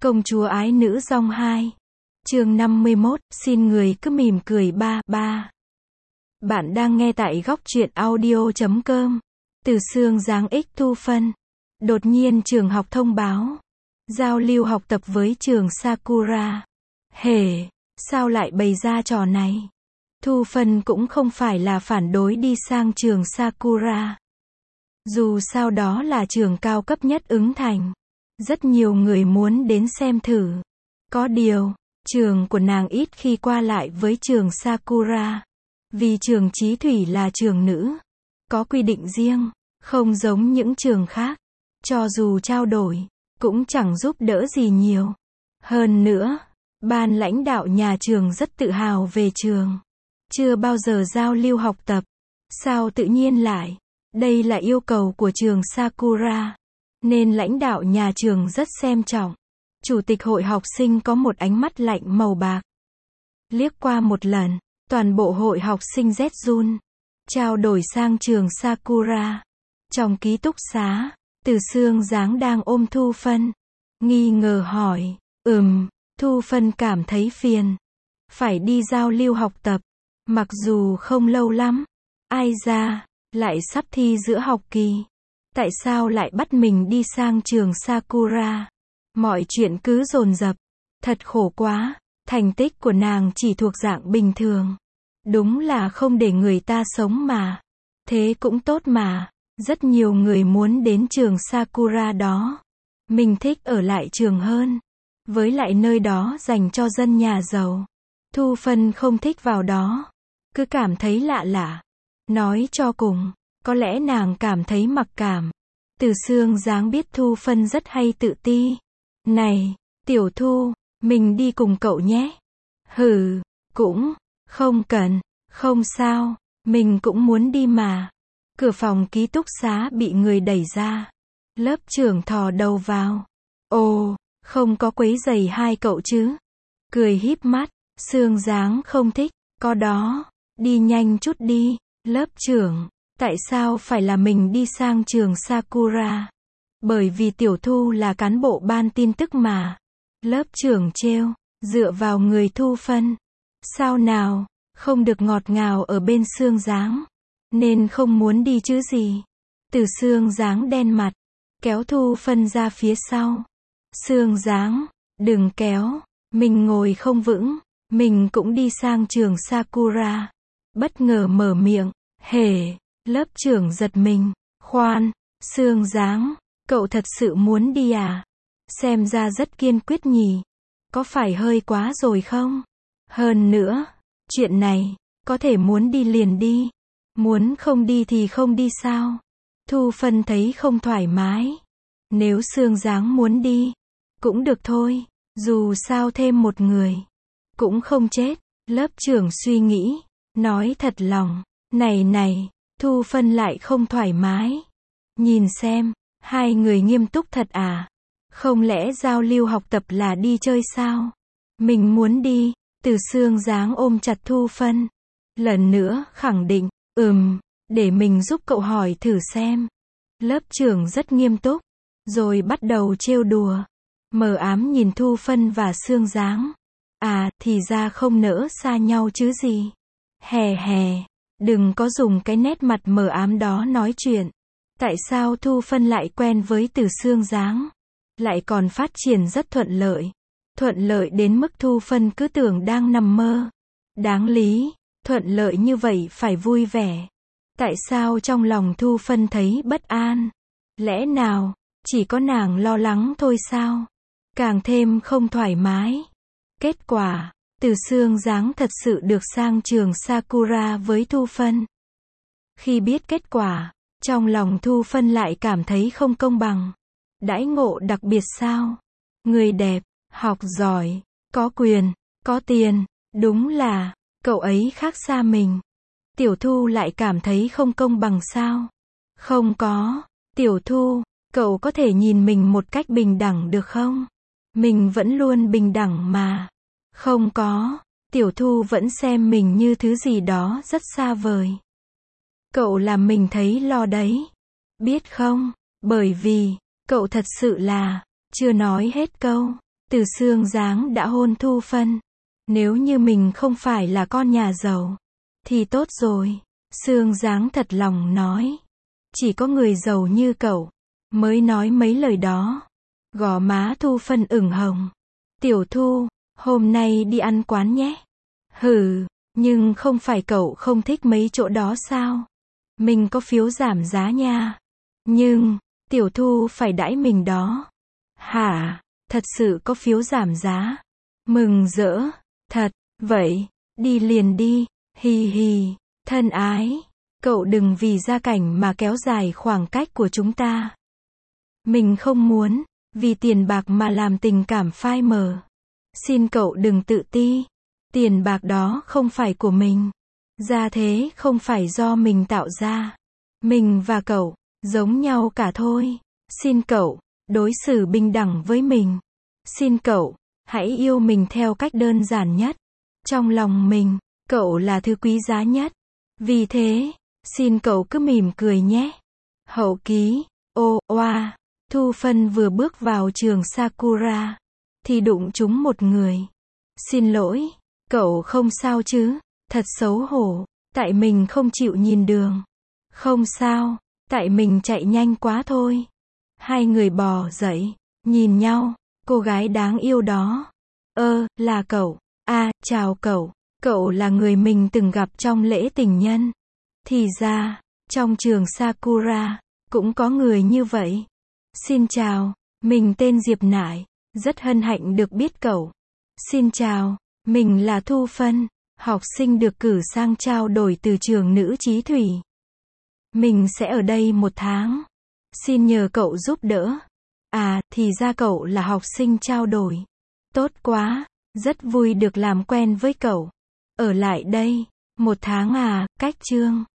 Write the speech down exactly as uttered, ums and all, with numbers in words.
Công chúa ái nữ dong hai. Chương năm mươi mốt, xin người cứ mỉm cười ba, ba. Bạn đang nghe tại góc truyện audio chấm com. Từ xương dáng ích Thu Phân. Đột nhiên trường học thông báo. Giao lưu học tập với trường Sakura. Hề, sao lại bày ra trò này? Thu Phân cũng không phải là phản đối đi sang trường Sakura. Dù sao đó là trường cao cấp nhất ứng thành. Rất nhiều người muốn đến xem thử. Có điều, trường của nàng ít khi qua lại với trường Sakura. Vì trường Chí Thủy là trường nữ. Có quy định riêng, không giống những trường khác. Cho dù trao đổi, cũng chẳng giúp đỡ gì nhiều. Hơn nữa, ban lãnh đạo nhà trường rất tự hào về trường. Chưa bao giờ giao lưu học tập. Sao tự nhiên lại? Đây là yêu cầu của trường Sakura. Nên lãnh đạo nhà trường rất xem trọng. Chủ tịch hội học sinh có một ánh mắt lạnh màu bạc. Liếc qua một lần, toàn bộ hội học sinh rét run. Trao đổi sang trường Sakura. Trong ký túc xá, Từ Xương dáng đang ôm Thu Phân. Nghi ngờ hỏi, ừm, Thu Phân cảm thấy phiền. Phải đi giao lưu học tập. Mặc dù không lâu lắm. Ai ra, lại sắp thi giữa học kỳ. Tại sao lại bắt mình đi sang trường Sakura? Mọi chuyện cứ dồn dập. Thật khổ quá. Thành tích của nàng chỉ thuộc dạng bình thường. Đúng là không để người ta sống mà. Thế cũng tốt mà. Rất nhiều người muốn đến trường Sakura đó. Mình thích ở lại trường hơn. Với lại nơi đó dành cho dân nhà giàu. Thu Phân không thích vào đó. Cứ cảm thấy lạ lạ. Nói cho cùng, có lẽ nàng cảm thấy mặc cảm. Từ Xương dáng biết Thu Phân rất hay tự ti. Này, Tiểu Thu, mình đi cùng cậu nhé. Hừ, cũng, không cần, không sao, mình cũng muốn đi mà. Cửa phòng ký túc xá bị người đẩy ra. Lớp trưởng thò đầu vào. Ồ, không có quấy rầy hai cậu chứ. Cười híp mắt, Xương dáng không thích, có đó, đi nhanh chút đi. Lớp trưởng, tại sao phải là mình đi sang trường Sakura? Bởi vì Tiểu Thu là cán bộ ban tin tức mà. Lớp trưởng trêu, dựa vào người Thu Phân. Sao nào, không được ngọt ngào ở bên Xương dáng. Nên không muốn đi chứ gì. Từ Xương dáng đen mặt, kéo Thu Phân ra phía sau. Xương dáng, đừng kéo, mình ngồi không vững, mình cũng đi sang trường Sakura. Bất ngờ mở miệng, hề, lớp trưởng giật mình, khoan, Xương dáng, cậu thật sự muốn đi à? Xem ra rất kiên quyết nhỉ, có phải hơi quá rồi không? Hơn nữa, chuyện này, có thể muốn đi liền đi, muốn không đi thì không đi sao? Thu Phân thấy không thoải mái. Nếu Xương dáng muốn đi, cũng được thôi, dù sao thêm một người, cũng không chết. Lớp trưởng suy nghĩ, nói thật lòng, này này, Thu Phân lại không thoải mái. Nhìn xem, hai người nghiêm túc thật à? Không lẽ giao lưu học tập là đi chơi sao? Mình muốn đi. Từ Xương dáng ôm chặt Thu Phân. Lần nữa khẳng định, ừm, để mình giúp cậu hỏi thử xem. Lớp trưởng rất nghiêm túc, rồi bắt đầu trêu đùa. Mờ ám nhìn Thu Phân và Xương dáng. À, thì ra không nỡ xa nhau chứ gì. Hè hè, đừng có dùng cái nét mặt mờ ám đó nói chuyện. Tại sao Thu Phân lại quen với Từ Xương dáng? Lại còn phát triển rất thuận lợi. Thuận lợi đến mức Thu Phân cứ tưởng đang nằm mơ. Đáng lý, thuận lợi như vậy phải vui vẻ. Tại sao trong lòng Thu Phân thấy bất an? Lẽ nào, chỉ có nàng lo lắng thôi sao? Càng thêm không thoải mái. Kết quả, Từ Xương dáng thật sự được sang trường Sakura với Thu Phân. Khi biết kết quả, trong lòng Thu Phân lại cảm thấy không công bằng. Đãi ngộ đặc biệt sao? Người đẹp, học giỏi, có quyền, có tiền, đúng là, cậu ấy khác xa mình. Tiểu Thu lại cảm thấy không công bằng sao? Không có, Tiểu Thu, cậu có thể nhìn mình một cách bình đẳng được không? Mình vẫn luôn bình đẳng mà. Không có, Tiểu Thu vẫn xem mình như thứ gì đó rất xa vời. Cậu làm mình thấy lo đấy. Biết không? Bởi vì, cậu thật sự là, chưa nói hết câu. Từ Sương Giáng đã hôn Thu Phân. Nếu như mình không phải là con nhà giàu, thì tốt rồi. Sương Giáng thật lòng nói. Chỉ có người giàu như cậu, mới nói mấy lời đó. Gò má Thu Phân ửng hồng. Tiểu Thu, hôm nay đi ăn quán nhé. Hừ, nhưng không phải cậu không thích mấy chỗ đó sao? Mình có phiếu giảm giá nha. Nhưng, Tiểu Thu phải đãi mình đó. Hả, thật sự có phiếu giảm giá? Mừng rỡ, thật, vậy, đi liền đi, hì hì, thân ái, cậu đừng vì gia cảnh mà kéo dài khoảng cách của chúng ta. Mình không muốn, vì tiền bạc mà làm tình cảm phai mờ. Xin cậu đừng tự ti, tiền bạc đó không phải của mình. Gia thế không phải do mình tạo ra. Mình và cậu, giống nhau cả thôi. Xin cậu, đối xử bình đẳng với mình. Xin cậu, hãy yêu mình theo cách đơn giản nhất. Trong lòng mình, cậu là thứ quý giá nhất. Vì thế, xin cậu cứ mỉm cười nhé. Hậu ký, ô, oa, Thu Phân vừa bước vào trường Sakura, thì đụng trúng một người. Xin lỗi, cậu không sao chứ? Thật xấu hổ, tại mình không chịu nhìn đường. Không sao, tại mình chạy nhanh quá thôi. Hai người bò dậy, nhìn nhau, cô gái đáng yêu đó. Ơ, là cậu. À, chào cậu, cậu là người mình từng gặp trong lễ tình nhân. Thì ra, trong trường Sakura, cũng có người như vậy. Xin chào, mình tên Diệp Nải, rất hân hạnh được biết cậu. Xin chào, mình là Thu Phân, học sinh được cử sang trao đổi từ trường Nữ Chí Thủy. Mình sẽ ở đây một tháng. Xin nhờ cậu giúp đỡ. À, thì ra cậu là học sinh trao đổi. Tốt quá, rất vui được làm quen với cậu. Ở lại đây, một tháng à, cách chương.